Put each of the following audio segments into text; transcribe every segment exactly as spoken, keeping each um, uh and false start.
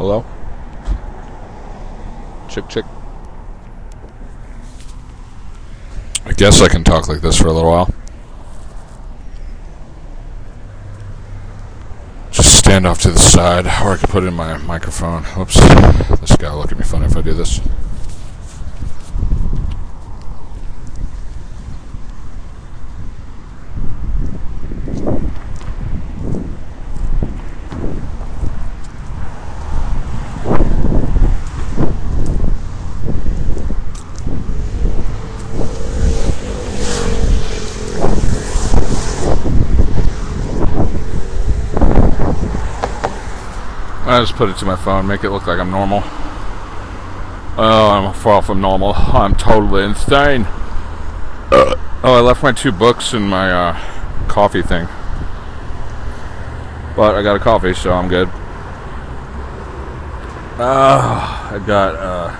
Hello? Chick, chick. I guess I can talk like this for a little while. Just stand off to the side, or I could put it in my microphone. Whoops. This guy will look at me funny if I do this. I just put it to my phone, make it look like I'm normal. Oh, I'm far from normal. I'm totally insane. Uh, oh, I left my two books and my uh, coffee thing. But I got a coffee, so I'm good. Uh, I got, uh...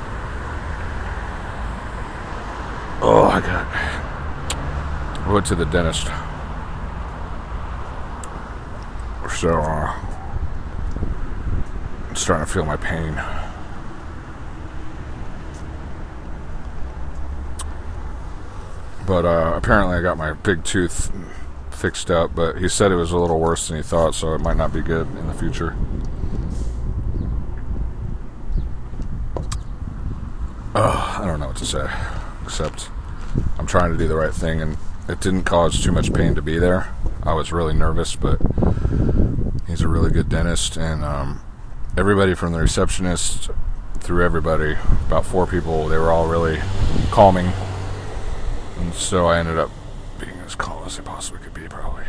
Oh, I got... I went to the dentist. So, uh... I'm starting to feel my pain. But uh, apparently I got my big tooth fixed up, but he said it was a little worse than he thought, so it might not be good in the future. Oh, I don't know what to say, except I'm trying to do the right thing, and it didn't cause too much pain to be there. I was really nervous, but he's a really good dentist, and um, everybody from the receptionist through everybody, about four people, they were all really calming. And so I ended up being as calm as I possibly could be, probably.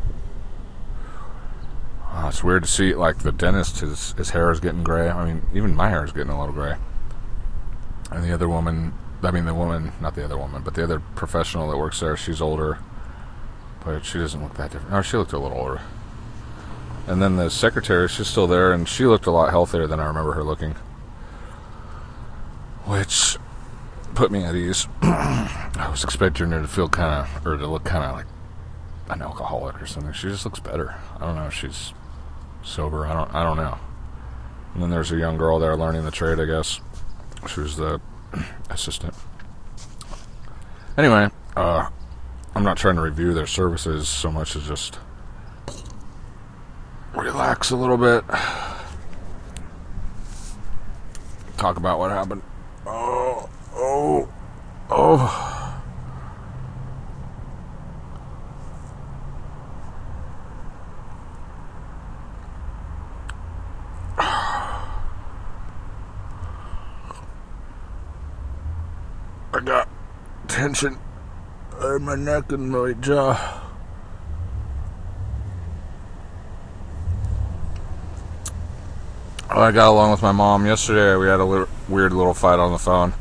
Uh, it's weird to see, like, the dentist, his, his hair is getting gray. I mean, even my hair is getting a little gray. And the other woman, I mean the woman, not the other woman, but the other professional that works there, she's older. But she doesn't look that different. No, she looked a little older. And then the secretary, she's still there, and she looked a lot healthier than I remember her looking. Which put me at ease. I was expecting her to feel kind of, or to look kind of like an alcoholic or something. She just looks better. I don't know if she's sober. I don't I don't know. And then there's a young girl there learning the trade, I guess. She was the assistant. Anyway, uh, I'm not trying to review their services so much as just relax a little bit. Talk about what happened. Oh, oh, oh. I got tension in my neck and my jaw. I got along with my mom. Yesterday we had a li- weird little fight on the phone.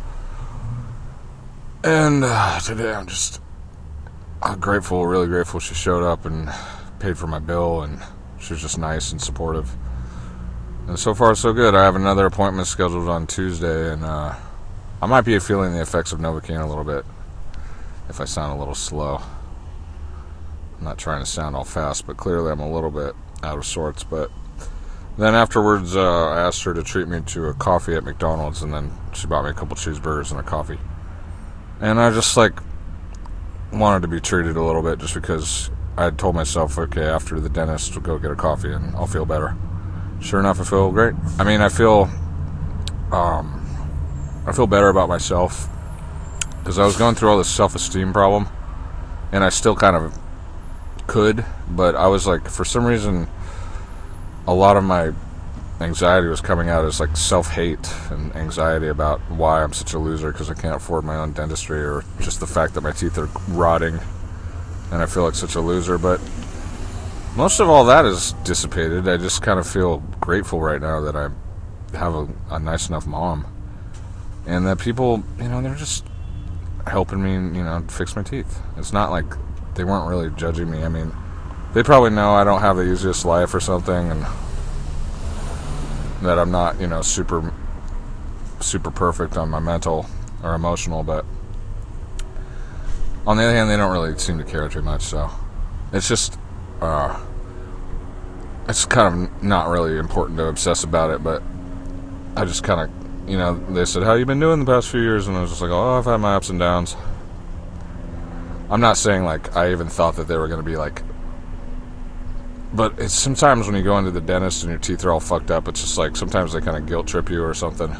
And uh, today I'm just uh, grateful, really grateful she showed up and paid for my bill, and she was just nice and supportive. And so far so good. I have another appointment scheduled on Tuesday, and uh, I might be feeling the effects of Novocaine a little bit if I sound a little slow. I'm not trying to sound all fast, but clearly I'm a little bit out of sorts. But then afterwards, uh, I asked her to treat me to a coffee at McDonald's, and then she bought me a couple cheeseburgers and a coffee. And I just, like, wanted to be treated a little bit just because I had told myself, okay, after the dentist, we'll go get a coffee and I'll feel better. Sure enough, I feel great. I mean, I feel, um, I feel better about myself because I was going through all this self-esteem problem, and I still kind of could, but I was, like, for some reason, a lot of my anxiety was coming out as like self-hate and anxiety about why I'm such a loser because I can't afford my own dentistry, or just the fact that my teeth are rotting and I feel like such a loser. But most of all that is dissipated. I just kind of feel grateful right now that I have a, a nice enough mom, and that people, you know, they're just helping me, you know, fix my teeth. It's not like they weren't really judging me. I mean, they probably know I don't have the easiest life or something, and that I'm not, you know, super, super perfect on my mental or emotional, but on the other hand, they don't really seem to care too much, so it's just, uh, it's kind of not really important to obsess about it, but I just kind of, you know, they said, how you been doing the past few years? And I was just like, oh, I've had my ups and downs. I'm not saying, like, I even thought that they were going to be, like, but it's sometimes when you go into the dentist and your teeth are all fucked up, it's just like, sometimes they kind of guilt trip you or something.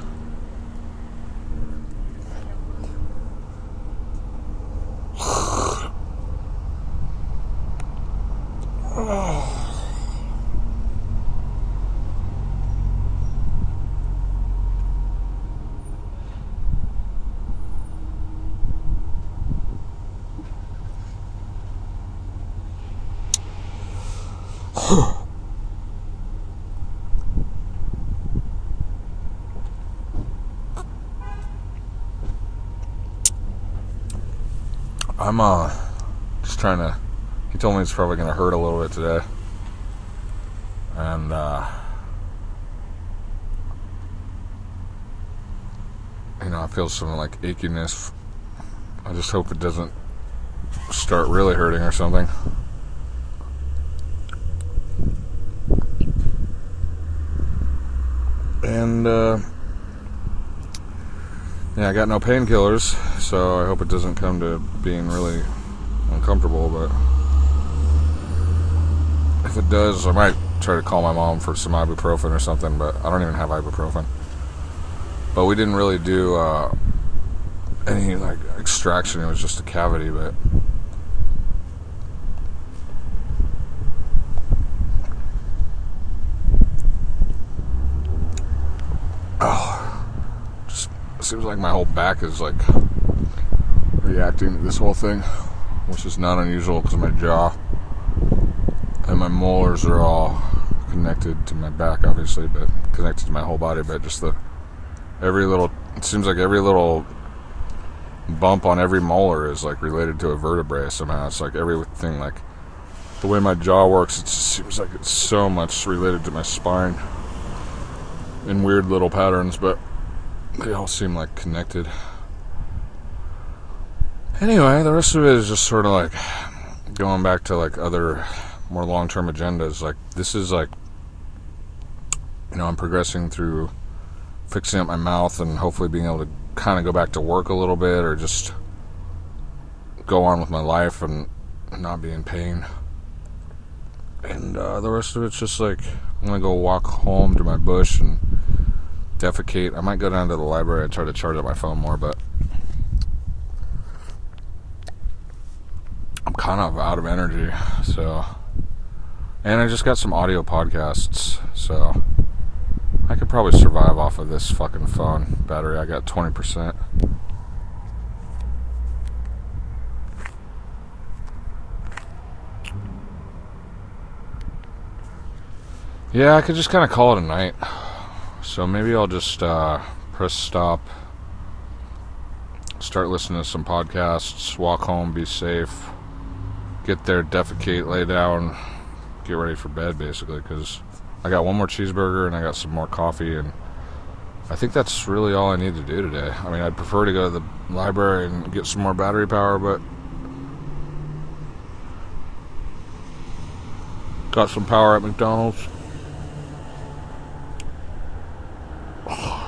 I'm uh just trying to, he told me it's probably going to hurt a little bit today, and uh you know, I feel some like achiness. I just hope it doesn't start really hurting or something. And uh yeah, I got no painkillers, so I hope it doesn't come to being really uncomfortable, but if it does, I might try to call my mom for some ibuprofen or something, but I don't even have ibuprofen. But we didn't really do uh, any like extraction, it was just a cavity, but oh, just seems like my whole back is like reacting to this whole thing, which is not unusual because of my jaw, and my molars are all connected to my back, obviously, but connected to my whole body, but just the every little, it seems like every little bump on every molar is like related to a vertebrae somehow. It's like everything, like the way my jaw works, it just seems like it's so much related to my spine in weird little patterns, but they all seem like connected. Anyway, the rest of it is just sort of like going back to like other more long-term agendas. Like this is like, you know, I'm progressing through fixing up my mouth and hopefully being able to kind of go back to work a little bit, or just go on with my life and not be in pain. And uh, the rest of it's just like, I'm gonna go walk home to my bush and defecate. I might go down to the library and try to charge up my phone more, but I'm kind of out of energy, so. And I just got some audio podcasts, so I could probably survive off of this fucking phone battery. I got twenty percent. Yeah, I could just kind of call it a night. So maybe I'll just uh, press stop, start listening to some podcasts, walk home, be safe, get there, defecate, lay down, get ready for bed, basically, because I got one more cheeseburger and I got some more coffee, and I think that's really all I need to do today. I mean, I'd prefer to go to the library and get some more battery power, but got some power at McDonald's.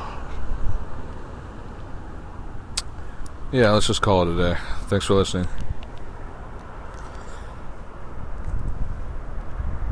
Yeah, let's just call it a day. Thanks for listening.